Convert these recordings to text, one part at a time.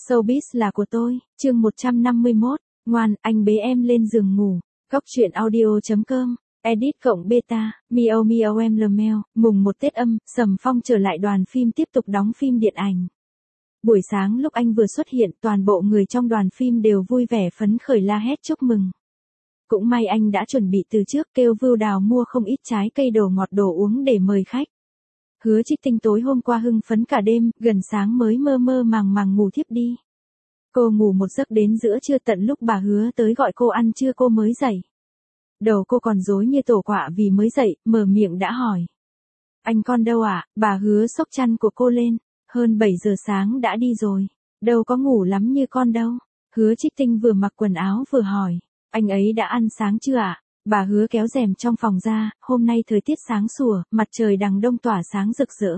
Showbiz là của tôi, chương 151, ngoan, anh bế em lên giường ngủ. Góc truyện audio.com, edit cộng beta, miao miao em lmel, mùng 1 Tết âm, Sầm Phong trở lại đoàn phim tiếp tục đóng phim điện ảnh. Buổi sáng lúc anh vừa xuất hiện, toàn bộ người trong đoàn phim đều vui vẻ phấn khởi la hét chúc mừng. Cũng may anh đã chuẩn bị từ trước, kêu Vưu Đào mua không ít trái cây đồ ngọt đồ uống để mời khách. Hứa Trích Tinh tối hôm qua hưng phấn cả đêm, gần sáng mới mơ mơ màng màng ngủ thiếp đi. Cô ngủ một giấc đến giữa trưa, tận lúc bà Hứa tới gọi cô ăn trưa cô mới dậy. Đầu cô còn rối như tổ quạ vì mới dậy, mở miệng đã hỏi. Anh con đâu ạ? Bà Hứa xốc chăn của cô lên. Hơn 7 giờ sáng đã đi rồi. Đâu có ngủ lắm như con đâu. Hứa Trích Tinh vừa mặc quần áo vừa hỏi. Anh ấy đã ăn sáng chưa ạ? Bà Hứa kéo rèm trong phòng ra, hôm nay thời tiết sáng sủa, mặt trời đằng đông tỏa sáng rực rỡ.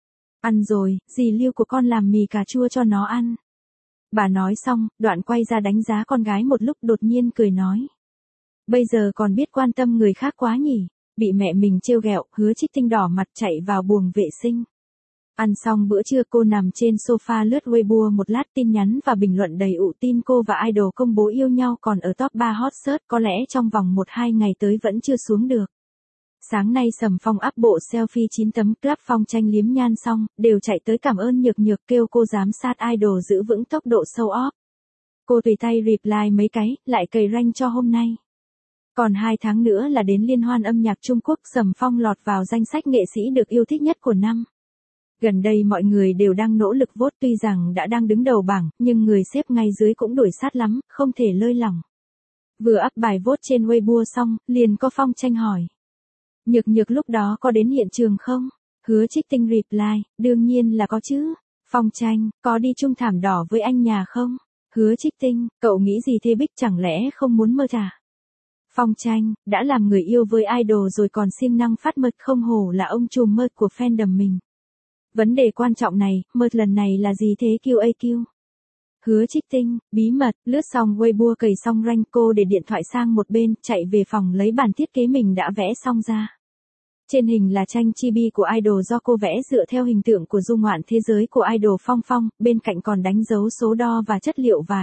Ăn rồi, dì Lưu của con làm mì cà chua cho nó ăn. Bà nói xong, đoạn quay ra đánh giá con gái một lúc đột nhiên cười nói. Bây giờ còn biết quan tâm người khác quá nhỉ, bị mẹ mình trêu ghẹo. Hứa Trích Tinh đỏ mặt chạy vào buồng vệ sinh. Ăn xong bữa trưa cô nằm trên sofa lướt Weibo một lát, tin nhắn và bình luận đầy ụ tin cô và idol công bố yêu nhau còn ở top 3 hot search, có lẽ trong vòng 1-2 ngày tới vẫn chưa xuống được. Sáng nay Sầm Phong up bộ selfie 9 tấm club Phong Tranh liếm nhan xong, đều chạy tới cảm ơn Nhược Nhược, kêu cô giám sát idol giữ vững tốc độ show off. Cô tùy tay reply mấy cái, lại cày rank cho hôm nay. Còn 2 tháng nữa là đến Liên hoan âm nhạc Trung Quốc, Sầm Phong lọt vào danh sách nghệ sĩ được yêu thích nhất của năm. Gần đây mọi người đều đang nỗ lực vote, tuy rằng đã đang đứng đầu bảng, nhưng người xếp ngay dưới cũng đuổi sát lắm, không thể lơi lỏng. Vừa up bài vote trên Weibo xong, liền có Phong Tranh hỏi. Nhược Nhược lúc đó có đến hiện trường không? Hứa Trích Tinh reply, đương nhiên là có chứ. Phong Tranh, có đi chung thảm đỏ với anh nhà không? Hứa Trích Tinh, cậu nghĩ gì thế Bích, chẳng lẽ không muốn mơ à? Phong Tranh, đã làm người yêu với idol rồi còn siêng năng phát mật, không hổ là ông trùm mơ của fandom mình. Vấn đề quan trọng này, mật lần này là gì thế QAQ? Hứa Trích Tinh, bí mật, lướt xong Weibo cày xong rank, cô để điện thoại sang một bên, chạy về phòng lấy bản thiết kế mình đã vẽ xong ra. Trên hình là tranh chibi của idol do cô vẽ dựa theo hình tượng của du ngoạn thế giới của idol Phong Phong, bên cạnh còn đánh dấu số đo và chất liệu vải.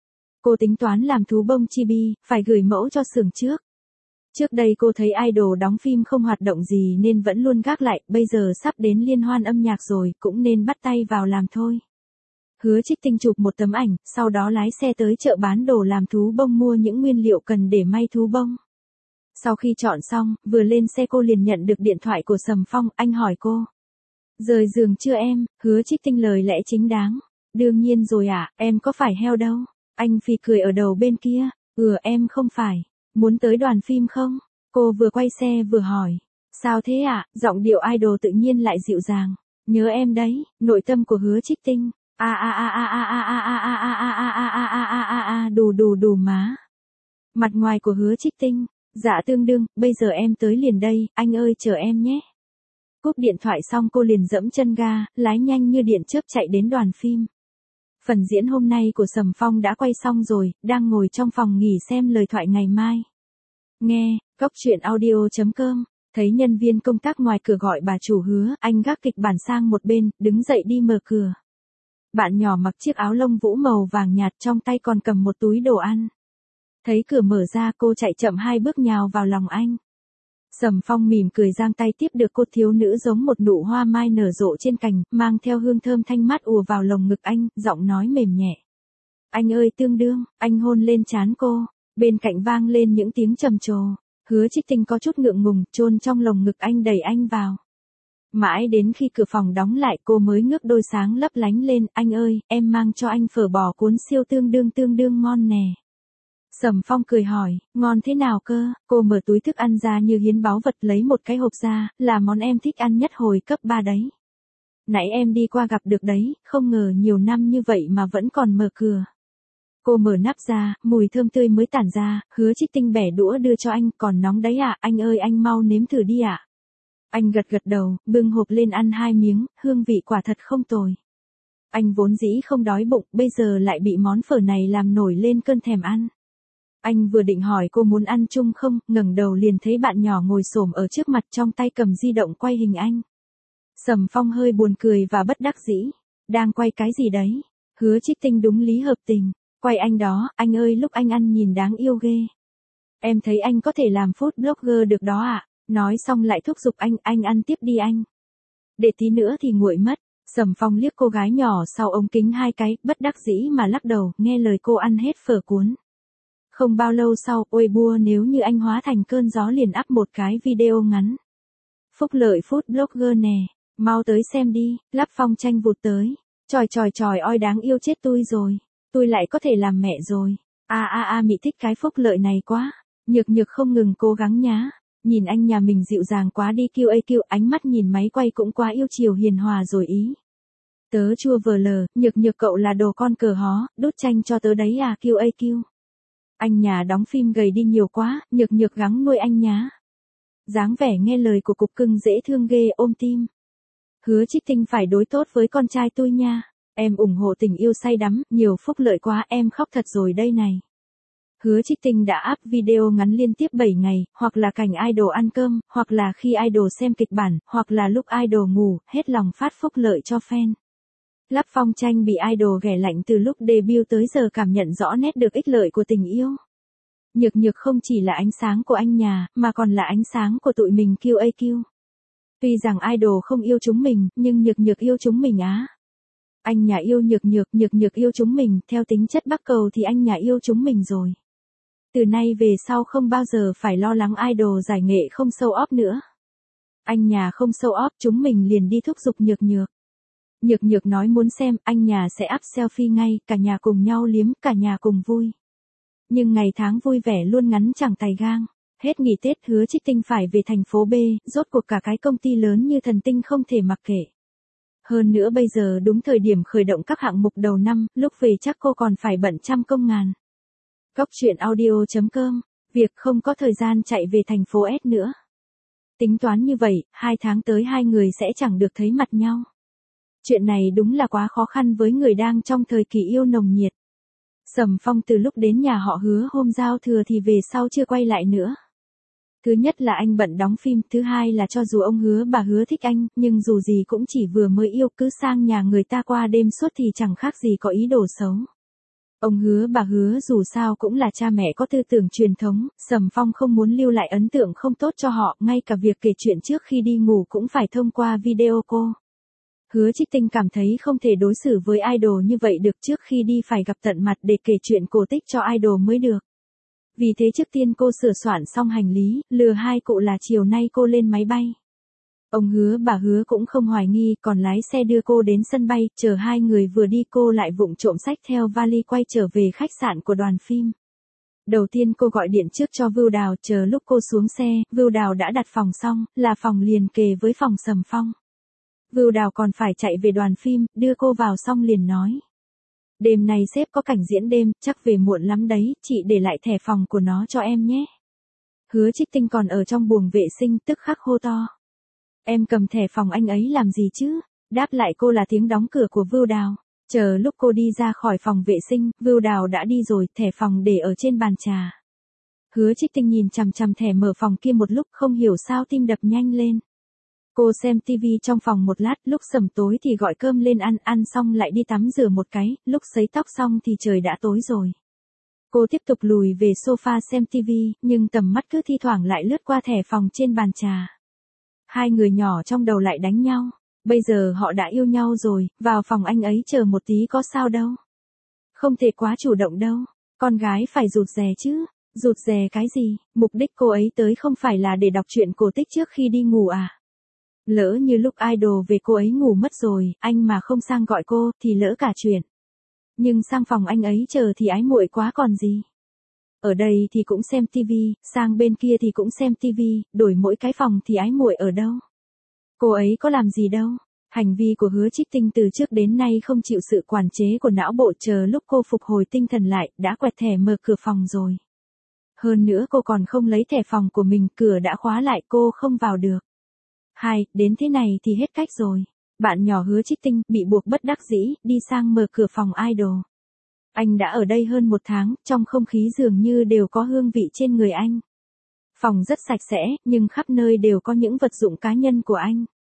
Cô tính toán làm thú bông chibi, phải gửi mẫu cho xưởng trước. Trước đây cô thấy idol đóng phim không hoạt động gì nên vẫn luôn gác lại, bây giờ sắp đến liên hoan âm nhạc rồi, cũng nên bắt tay vào làm thôi. Hứa Trích Tinh chụp một tấm ảnh, sau đó lái xe tới chợ bán đồ làm thú bông mua những nguyên liệu cần để may thú bông. Sau khi chọn xong, vừa lên xe cô liền nhận được điện thoại của Sầm Phong, anh hỏi cô. Rời giường chưa em? Hứa Trích Tinh lời lẽ chính đáng. Đương nhiên rồi ạ, em có phải heo đâu. Anh phì cười ở đầu bên kia. Em không phải. Muốn tới đoàn phim không? Cô vừa quay xe vừa hỏi. Sao thế ạ? Giọng điệu idol tự nhiên lại dịu dàng. Nhớ em đấy, nội tâm của Hứa Trích Tinh. Đù má. Mặt ngoài của Hứa Trích Tinh. Dạ tương đương, bây giờ em tới liền đây, anh ơi chờ em nhé. Cúp điện thoại xong cô liền dẫm chân ga, lái nhanh như điện chớp chạy đến đoàn phim. Phần diễn hôm nay của Sầm Phong đã quay xong rồi, đang ngồi trong phòng nghỉ xem lời thoại ngày mai. Nghe, góc truyện audio.com, thấy nhân viên công tác ngoài cửa gọi bà chủ Hứa, anh gác kịch bản sang một bên, đứng dậy đi mở cửa. Bạn nhỏ mặc chiếc áo lông vũ màu vàng nhạt, trong tay còn cầm một túi đồ ăn. Thấy cửa mở ra cô chạy chậm 2 bước nhào vào lòng anh. Sầm Phong mỉm cười giang tay tiếp được cô, thiếu nữ giống một nụ hoa mai nở rộ trên cành, mang theo hương thơm thanh mát ùa vào lồng ngực anh, giọng nói mềm nhẹ. Anh ơi tương đương, anh hôn lên trán cô, bên cạnh vang lên những tiếng trầm trồ. Hứa Trích Tinh có chút ngượng ngùng, chôn trong lồng ngực anh đẩy anh vào. Mãi đến khi cửa phòng đóng lại cô mới ngước đôi sáng lấp lánh lên, anh ơi, em mang cho anh phở bò cuốn siêu tương đương ngon nè. Sầm Phong cười hỏi, ngon thế nào cơ? Cô mở túi thức ăn ra như hiến báu vật, lấy một cái hộp ra, là món em thích ăn nhất hồi cấp 3 đấy. Nãy em đi qua gặp được đấy, không ngờ nhiều năm như vậy mà vẫn còn mở cửa. Cô mở nắp ra, mùi thơm tươi mới tản ra, Hứa Trích Tinh bẻ đũa đưa cho anh, còn nóng đấy ạ, anh ơi anh mau nếm thử đi ạ. Anh gật đầu, bưng hộp lên ăn 2 miếng, hương vị quả thật không tồi. Anh vốn dĩ không đói bụng, bây giờ lại bị món phở này làm nổi lên cơn thèm ăn. Anh vừa định hỏi cô muốn ăn chung không, ngẩng đầu liền thấy bạn nhỏ ngồi xổm ở trước mặt, trong tay cầm di động quay hình anh. Sầm Phong hơi buồn cười và bất đắc dĩ. Đang quay cái gì đấy? Hứa Trích Tinh đúng lý hợp tình. Quay anh đó, anh ơi lúc anh ăn nhìn đáng yêu ghê. Em thấy anh có thể làm food blogger được đó ạ. Nói xong lại thúc giục anh ăn tiếp đi anh. Để tí nữa thì nguội mất. Sầm Phong liếc cô gái nhỏ sau ống kính hai cái, bất đắc dĩ mà lắc đầu, nghe lời cô ăn hết phở cuốn. Không bao lâu sau, ôi bua nếu như anh hóa thành cơn gió liền up một cái video ngắn. Phúc lợi food blogger nè, mau tới xem đi, Lắp Phong tranh vụt tới. Chòi oi đáng yêu chết tôi rồi, tôi lại có thể làm mẹ rồi. Mị thích cái phúc lợi này quá. Nhược không ngừng cố gắng nhá. Nhìn anh nhà mình dịu dàng quá đi QAQ, ánh mắt nhìn máy quay cũng quá yêu chiều hiền hòa rồi ý. Tớ chua vờ lờ, nhược cậu là đồ con cờ hó, đút tranh cho tớ đấy à QAQ. Anh nhà đóng phim gầy đi nhiều quá, nhược gắng nuôi anh nhá. Dáng vẻ nghe lời của cục cưng dễ thương ghê ôm tim. Hứa Trích Tinh phải đối tốt với con trai tôi nha. Em ủng hộ tình yêu say đắm, nhiều phúc lợi quá em khóc thật rồi đây này. Hứa Trích Tinh đã up video ngắn liên tiếp 7 ngày, hoặc là cảnh idol ăn cơm, hoặc là khi idol xem kịch bản, hoặc là lúc idol ngủ, hết lòng phát phúc lợi cho fan. Lắp Phong tranh bị idol ghẻ lạnh từ lúc debut tới giờ cảm nhận rõ nét được ích lợi của tình yêu. Nhược không chỉ là ánh sáng của anh nhà, mà còn là ánh sáng của tụi mình QAQ. Tuy rằng idol không yêu chúng mình, nhưng nhược yêu chúng mình á. Anh nhà yêu nhược yêu chúng mình, theo tính chất bắc cầu thì anh nhà yêu chúng mình rồi. Từ nay về sau không bao giờ phải lo lắng idol giải nghệ không show off nữa. Anh nhà không show off chúng mình liền đi thúc giục nhược. Nhược nói muốn xem, anh nhà sẽ up selfie ngay, cả nhà cùng nhau liếm, cả nhà cùng vui. Nhưng ngày tháng vui vẻ luôn ngắn chẳng tày gang. Hết nghỉ Tết Hứa Trích Tinh phải về thành phố B, rốt cuộc cả cái công ty lớn như thần tinh không thể mặc kệ. Hơn nữa bây giờ đúng thời điểm khởi động các hạng mục đầu năm, lúc về chắc cô còn phải bận trăm công ngàn. Góc truyện audio.com, việc không có thời gian chạy về thành phố S nữa. Tính toán như vậy, 2 tháng tới hai người sẽ chẳng được thấy mặt nhau. Chuyện này đúng là quá khó khăn với người đang trong thời kỳ yêu nồng nhiệt. Sầm Phong từ lúc đến nhà họ Hứa hôm giao thừa thì về sau chưa quay lại nữa. Thứ nhất là anh bận đóng phim, thứ hai là cho dù ông Hứa bà Hứa thích anh, nhưng dù gì cũng chỉ vừa mới yêu, cứ sang nhà người ta qua đêm suốt thì chẳng khác gì có ý đồ xấu. Ông Hứa bà Hứa dù sao cũng là cha mẹ có tư tưởng truyền thống, Sầm Phong không muốn lưu lại ấn tượng không tốt cho họ, ngay cả việc kể chuyện trước khi đi ngủ cũng phải thông qua video call. Hứa Trích Tinh cảm thấy không thể đối xử với idol như vậy được, trước khi đi phải gặp tận mặt để kể chuyện cổ tích cho idol mới được. Vì thế trước tiên cô sửa soạn xong hành lý, lừa hai cụ là chiều nay cô lên máy bay. Ông Hứa bà Hứa cũng không hoài nghi, còn lái xe đưa cô đến sân bay, chờ hai người vừa đi cô lại vụng trộm xách theo vali quay trở về khách sạn của đoàn phim. Đầu tiên cô gọi điện trước cho Vưu Đào, chờ lúc cô xuống xe, Vưu Đào đã đặt phòng xong, là phòng liền kề với phòng Sầm Phong. Vưu Đào còn phải chạy về đoàn phim, đưa cô vào xong liền nói. Đêm nay sếp có cảnh diễn đêm, chắc về muộn lắm đấy, chị để lại thẻ phòng của nó cho em nhé. Hứa Trích Tinh còn ở trong buồng vệ sinh tức khắc hô to. Em cầm thẻ phòng anh ấy làm gì chứ? Đáp lại cô là tiếng đóng cửa của Vưu Đào. Chờ lúc cô đi ra khỏi phòng vệ sinh, Vưu Đào đã đi rồi, thẻ phòng để ở trên bàn trà. Hứa Trích Tinh nhìn chằm chằm thẻ mở phòng kia một lúc không hiểu sao tim đập nhanh lên. Cô xem tivi trong phòng một lát, lúc sẩm tối thì gọi cơm lên ăn xong lại đi tắm rửa một cái, lúc sấy tóc xong thì trời đã tối rồi. Cô tiếp tục lùi về sofa xem tivi, nhưng tầm mắt cứ thi thoảng lại lướt qua thẻ phòng trên bàn trà. Hai người nhỏ trong đầu lại đánh nhau, bây giờ họ đã yêu nhau rồi, vào phòng anh ấy chờ một tí có sao đâu. Không thể quá chủ động đâu, con gái phải rụt rè chứ, rụt rè cái gì, mục đích cô ấy tới không phải là để đọc truyện cổ tích trước khi đi ngủ à. Lỡ như lúc idol về cô ấy ngủ mất rồi, anh mà không sang gọi cô, thì lỡ cả chuyện. Nhưng sang phòng anh ấy chờ thì ái muội quá còn gì. Ở đây thì cũng xem tivi, sang bên kia thì cũng xem tivi, đổi mỗi cái phòng thì ái muội ở đâu. Cô ấy có làm gì đâu. Hành vi của Hứa Trích Tinh từ trước đến nay không chịu sự quản chế của não bộ, chờ lúc cô phục hồi tinh thần lại, đã quẹt thẻ mở cửa phòng rồi. Hơn nữa cô còn không lấy thẻ phòng của mình, cửa đã khóa lại cô không vào được. Đến thế này thì hết cách rồi. Bạn nhỏ Hứa Trích Tinh bị buộc bất đắc dĩ, đi sang mở cửa phòng idol. Anh đã ở đây hơn 1 tháng, trong không khí dường như đều có hương vị trên người anh. Phòng rất sạch sẽ, nhưng khắp nơi đều có những vật dụng cá nhân của anh.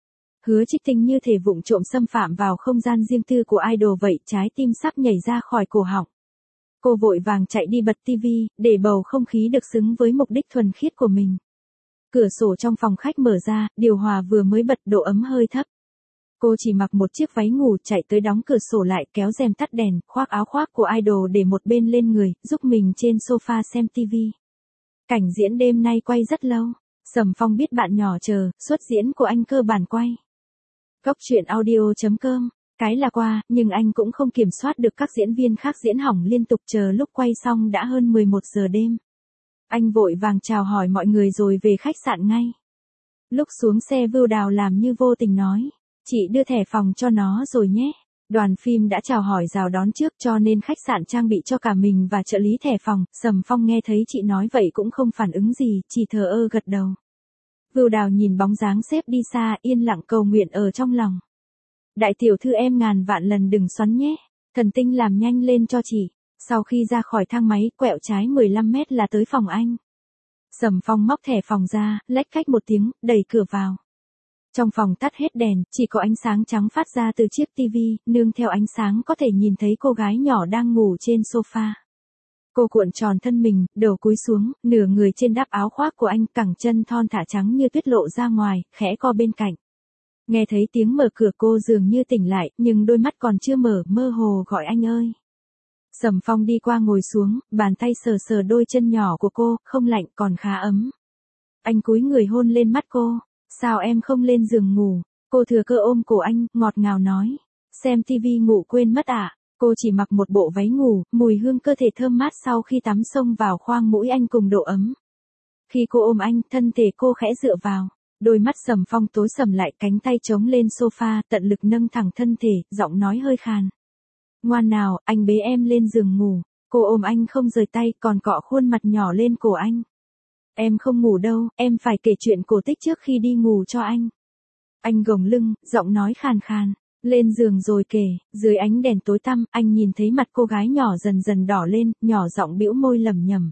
Hứa Trích Tinh như thể vụng trộm xâm phạm vào không gian riêng tư của idol vậy, trái tim sắp nhảy ra khỏi cổ họng. Cô vội vàng chạy đi bật tivi, để bầu không khí được xứng với mục đích thuần khiết của mình. Cửa sổ trong phòng khách mở ra, điều hòa vừa mới bật, độ ấm hơi thấp. Cô chỉ mặc một chiếc váy ngủ, chạy tới đóng cửa sổ lại, kéo rèm tắt đèn, khoác áo khoác của idol để một bên lên người, giúp mình trên sofa xem tivi. Cảnh diễn đêm nay quay rất lâu. Sầm Phong biết bạn nhỏ chờ, suất diễn của anh cơ bản quay. Góc truyện audio.com. Cái là qua, nhưng anh cũng không kiểm soát được các diễn viên khác diễn hỏng liên tục, chờ lúc quay xong đã hơn 11 giờ đêm. Anh vội vàng chào hỏi mọi người rồi về khách sạn ngay. Lúc xuống xe Vưu Đào làm như vô tình nói, chị đưa thẻ phòng cho nó rồi nhé. Đoàn phim đã chào hỏi rào đón trước cho nên khách sạn trang bị cho cả mình và trợ lý thẻ phòng. Sầm Phong nghe thấy chị nói vậy cũng không phản ứng gì, chỉ thờ ơ gật đầu. Vưu Đào nhìn bóng dáng sếp đi xa, yên lặng cầu nguyện ở trong lòng. Đại tiểu thư em ngàn vạn lần đừng xoắn nhé. Thần tinh làm nhanh lên cho chị. Sau khi ra khỏi thang máy, quẹo trái 15 mét là tới phòng anh. Sầm Phong móc thẻ phòng ra, lách cách một tiếng, đẩy cửa vào. Trong phòng tắt hết đèn, chỉ có ánh sáng trắng phát ra từ chiếc tivi, nương theo ánh sáng có thể nhìn thấy cô gái nhỏ đang ngủ trên sofa. Cô cuộn tròn thân mình, đầu cúi xuống, nửa người trên đắp áo khoác của anh, cẳng chân thon thả trắng như tuyết lộ ra ngoài, khẽ co bên cạnh. Nghe thấy tiếng mở cửa cô dường như tỉnh lại, nhưng đôi mắt còn chưa mở, mơ hồ gọi anh ơi. Sầm Phong đi qua ngồi xuống, bàn tay sờ sờ đôi chân nhỏ của cô, không lạnh còn khá ấm. Anh cúi người hôn lên mắt cô. Sao em không lên giường ngủ? Cô thừa cơ ôm cổ anh, ngọt ngào nói. Xem tivi ngủ quên mất à? Cô chỉ mặc một bộ váy ngủ, mùi hương cơ thể thơm mát sau khi tắm xông vào khoang mũi anh cùng độ ấm. Khi cô ôm anh, thân thể cô khẽ dựa vào. Đôi mắt Sầm Phong tối sầm lại, cánh tay chống lên sofa, tận lực nâng thẳng thân thể, giọng nói hơi khàn. Ngoan nào, anh bế em lên giường ngủ. Cô ôm anh không rời tay, còn cọ khuôn mặt nhỏ lên cổ anh. Em không ngủ đâu, em phải kể chuyện cổ tích trước khi đi ngủ cho anh. Anh gồng lưng, giọng nói khàn khàn. Lên giường rồi kể, dưới ánh đèn tối tăm, anh nhìn thấy mặt cô gái nhỏ dần dần đỏ lên, nhỏ giọng bĩu môi lẩm nhẩm.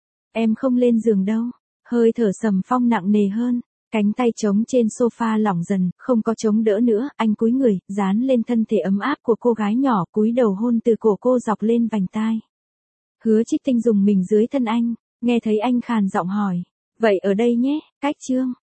Em không lên giường đâu. Hơi thở Sầm Phong nặng nề hơn. Cánh tay trống trên sofa lỏng dần, không có chống đỡ nữa, anh cúi người, dán lên thân thể ấm áp của cô gái nhỏ, cúi đầu hôn từ cổ cô dọc lên vành tai. Hứa Trích Tinh dùng mình dưới thân anh, nghe thấy anh khàn giọng hỏi. Vậy ở đây nhé, cách chương.